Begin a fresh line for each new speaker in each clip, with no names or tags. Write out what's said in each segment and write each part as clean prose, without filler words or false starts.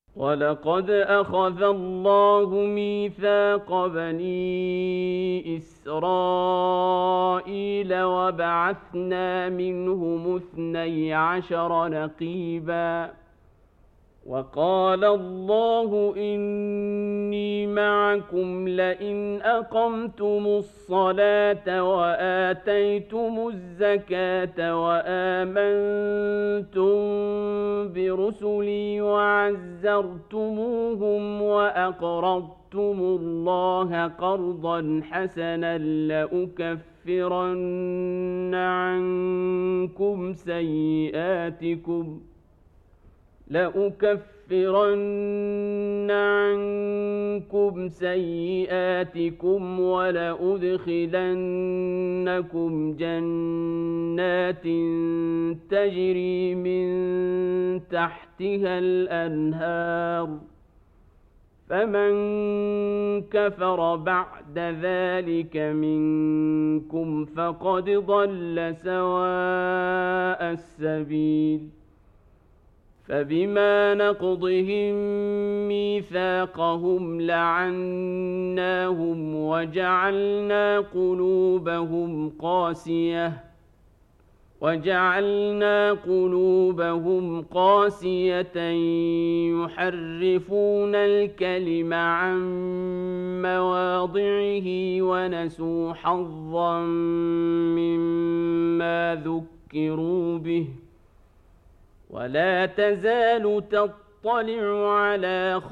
ولقد أخذ الله ميثاق بني إسرائيل وبعثنا منهم 12 نقيباً وقال الله إني معكم لئن أقمتم الصلاة وآتيتم الزكاة وآمنتم برسلي وعزرتموهم وأقرضتم الله قرضا حسنا لأكفرن عنكم سيئاتكم ولأدخلنكم جنات تجري من تحتها الأنهار فمن كفر بعد ذلك منكم فقد ضل سواء السبيل فبما نقضهم ميثاقهم لعناهم وجعلنا قلوبهم قاسية يحرفون الكلم عن مواضعه ونسوا حظا مما ذكروا به ولا تزال تطلع على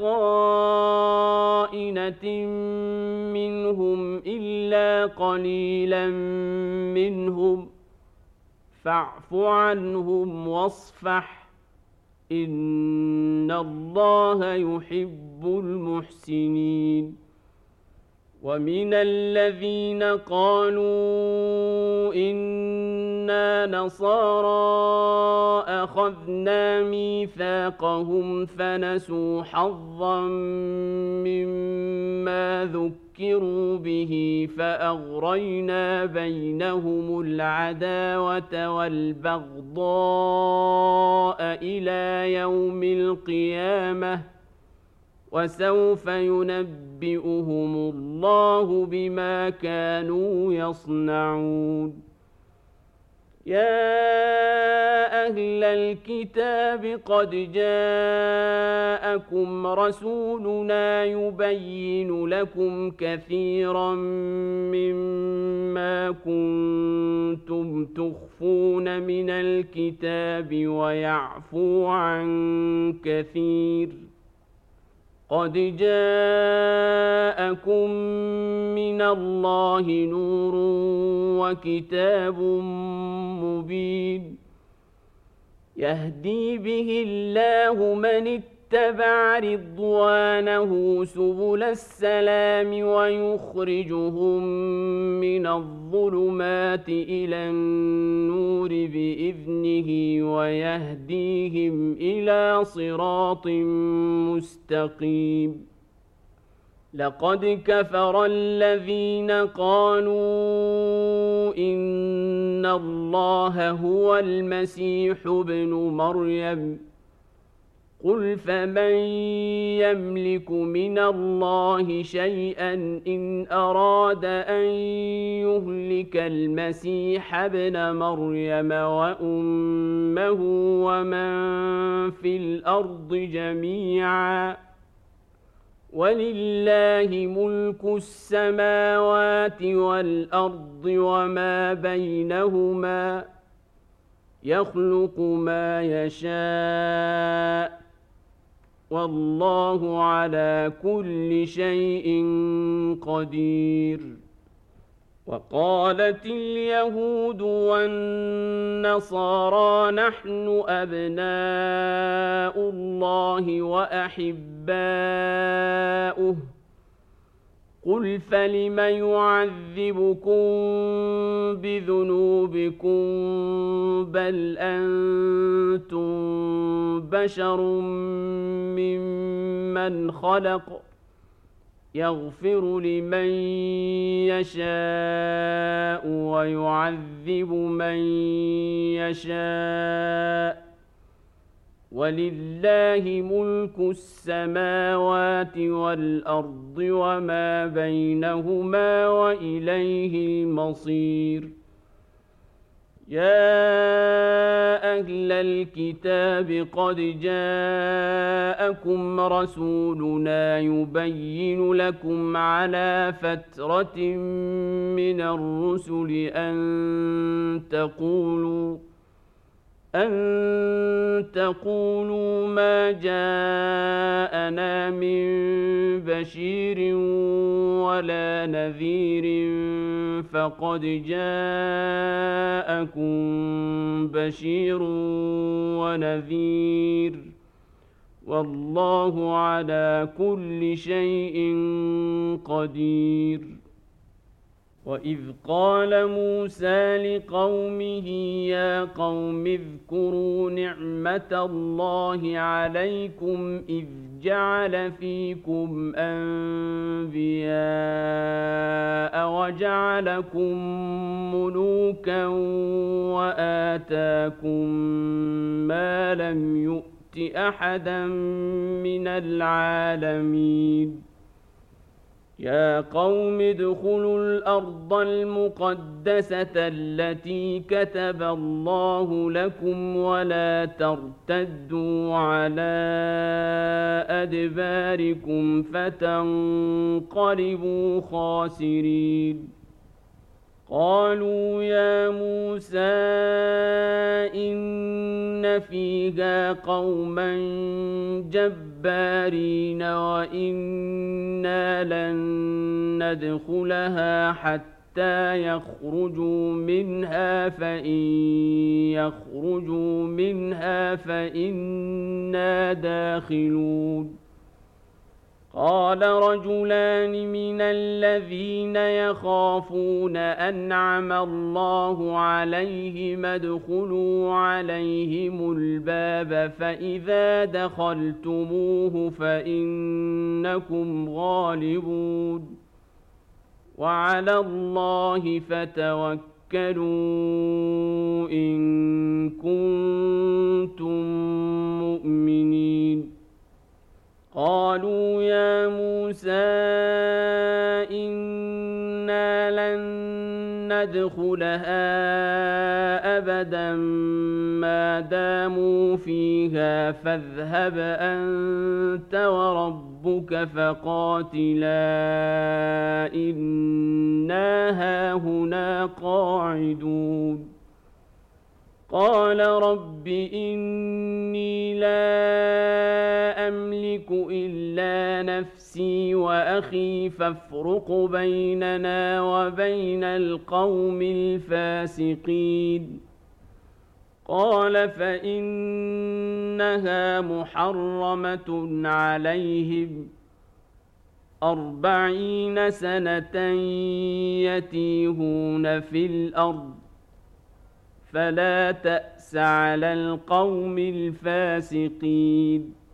خائنة منهم إلا قليلا منهم فاعف عنهم واصفح إن الله يحب المحسنين ومن الذين قالوا إنا نصارى أخذنا ميثاقهم فنسوا حظا مما ذكروا به فأغرينا بينهم العداوة والبغضاء إلى يوم القيامة وسوف ينبئهم الله بما كانوا يصنعون يا أهل الكتاب قد جاءكم رسولنا يبين لكم كثيرا مما كنتم تخفون من الكتاب ويعفو عن كثير قد جاءكم من الله نور وكتاب مبين يهدي به الله من اتبع رضوانه سبل السلام ويخرجهم من الظلمات إلى النور بإذنه ويهديهم إلى صراط مستقيم لقد كفر الذين قالوا إن الله هو المسيح ابن مريم قل فمن يملك من الله شيئا إن أراد أن يهلك المسيح ابن مريم وأمه ومن في الأرض جميعا ولله ملك السماوات والأرض وما بينهما يخلق ما يشاء والله على كل شيء قدير وقالت اليهود والنصارى نحن أبناء الله وأحباؤه قل فلم يعذبكم بذنوبكم بل أنتم بشر ممن خلق يغفر لمن يشاء ويعذب من يشاء ولله ملك السماوات والأرض وما بينهما وإليه المصير يا أهل الكتاب قد جاءكم رسولنا يبين لكم على فترة من الرسل أن تقولوا ما جاءنا من بشير ولا نذير فقد جاءكم بشير ونذير والله على كل شيء قدير وإذ قال موسى لقومه يا قوم اذكروا نعمة الله عليكم إذ جعل فيكم أنبياء وجعلكم ملوكا وآتاكم ما لم يؤت أحدا من العالمين يا قوم ادخلوا الأرض المقدسة التي كتب الله لكم ولا ترتدوا على أدباركم فتنقلبوا خاسرين قالوا يا موسى إن فيها قوما جبارين وإنا لن ندخلها حتى يخرجوا منها فإن يخرجوا منها فإنا داخلون قال رجلان من الذين يخافون أنعم الله عليهم ادخلوا عليهم الباب فإذا دخلتموه فإنكم غالبون وعلى الله فتوكلوا إن كنتم مؤمنين قالوا يا موسى إنا لن ندخلها أبدا ما داموا فيها فاذهب أنت وربك فقاتلا إنا هاهنا قاعدون قال رب إني لا أملك إلا نفسي وأخي فافرق بيننا وبين القوم الفاسقين قال فإنها محرمة عليهم 40 سنة يتيهون في الأرض فلا تأس على القوم الفاسقين